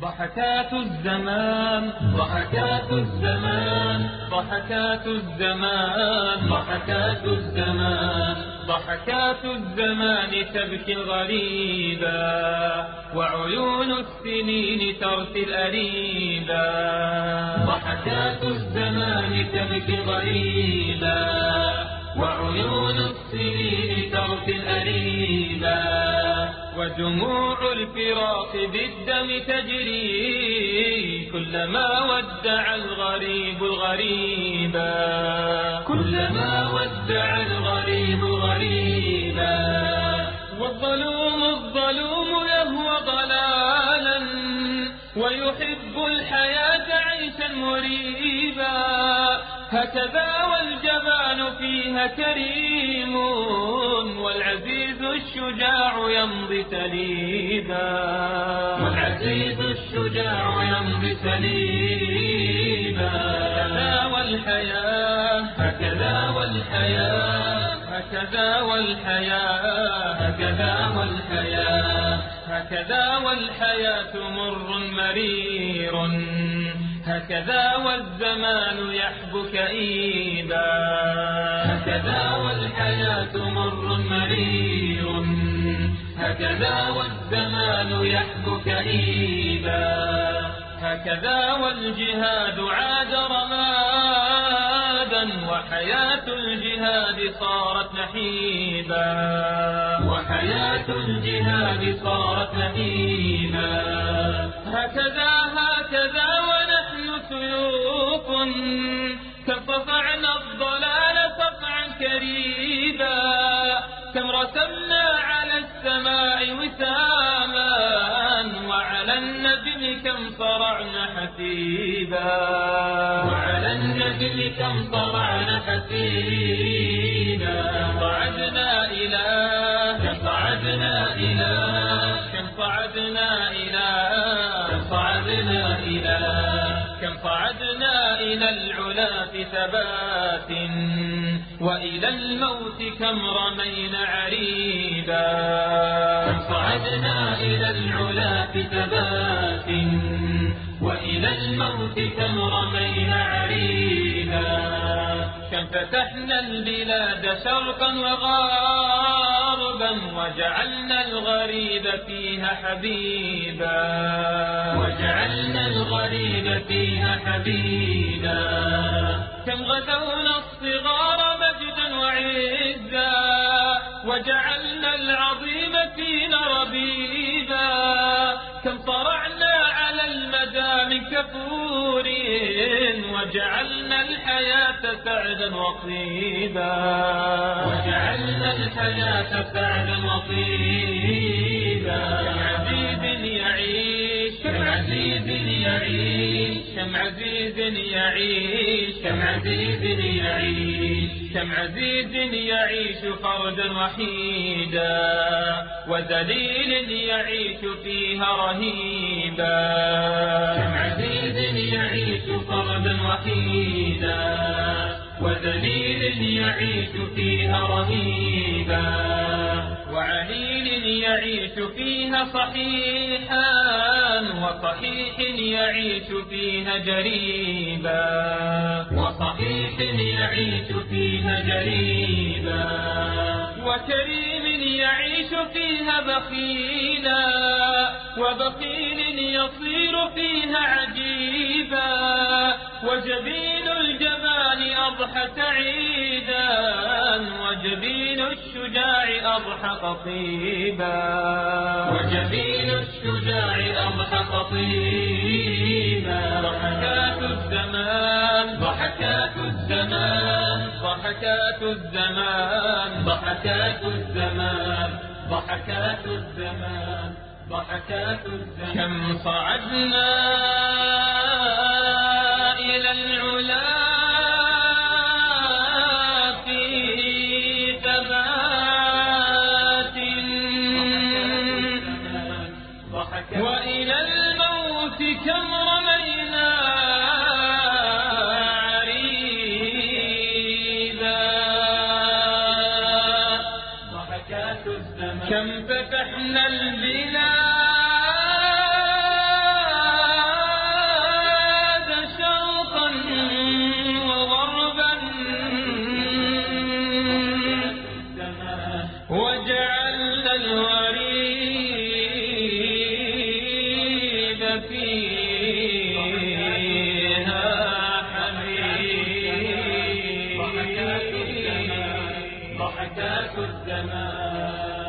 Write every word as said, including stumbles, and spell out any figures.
ضحكات الزمان ضحكات الزمان ضحكات الزمان ضحكات الزمان ضحكات الزمان تبكي الغريبا وعيون السنين ترثي الأريبا. ضحكات الزمان تبكي الغريبا وعيون السنين ترثي الأريبا ودموع الفراق بالدم تجري كلما ودع الغريب الغريبا كلما ودع الغريب غريبا. والظلوم الظلوم يهوى ضلالا ويحب الحياة عيشا مريبا هكذا والجبان فيها كريم والعزيز الشجاع يمضي سليبا والعزيز الشجاع يمضي سليبا. هكذا والحياة هكذا والحياة هكذا والحياة هكذا والحياة هكذا والحياة مر مرير هكذا والزمان يحبو كئيبا هكذا والحياة مر مرير هكذا والزمان يحبو كئيبا. هكذا والجهاد عاد رمادا وحياة الجهاد صارت نحيبا وحياة الجهاد صارت نحيبا. هكذا هكذا ونحن سيوف كم صفعنا الضلال صفعا كريبا كم رسمنا على السماء وساما وعلى النجم كم صرعنا حسيبا وعلى النجم كم صرعنا حسيبا. صعدنا إلى كم صعدنا إلى كم صعدنا إلى كم صعدنا إلى كم صعدنا إلى العلا في ثبات وإلى الموت كم رمينا عريبا كم صعدنا إلى العلا في ثبات وإلى الموت كم رمينا عريبا. كم فتحنا البلاد شرقا وغربا وجعلنا الغريب فيها حبيبا وجعلنا الغريب فيها حبيبا. كم غزونا الصغار مجدا وعزا وجعلنا العظيم فينا ربيبا كم صرعنا على المدام كفور وجعلنا الحياة سعدا وطيبا وجعلنا الحياة سعدا وطيبا. كم عزيز يعيش كم عزيز يعيش كم عزيز يعيش كم عزيز يعيش كم عزيز يعيش فردا وحيدا وذليل يعيش فيها رهيبا كم عزيز يعيش فردا وحيدا وذليل يعيش فيها رهيبا وعليل يعيش فيها صحيحا وصحيح يعيش فيها جريبا وصحيح يعيش فيها جريبا وكريم يعيش فيها بخيلا وبخيل يصير فيها عجيبا وجبين الجبان أضحى سعيدا وجبين الشجاع أضحى قصيبا وجبين الشجاع أضحى قصيبا. ضحكات الزمان ضحكات الزمان ضحكات الزمان ضحكات الزمان ضحكات الزمان ضحكات الزمان. كم صعدنا إلى العلا في ثبات وإلى الموت كم رمينا عريبا. ضحكات الزمان كم فتحنا البلاد ضحكات الزمان.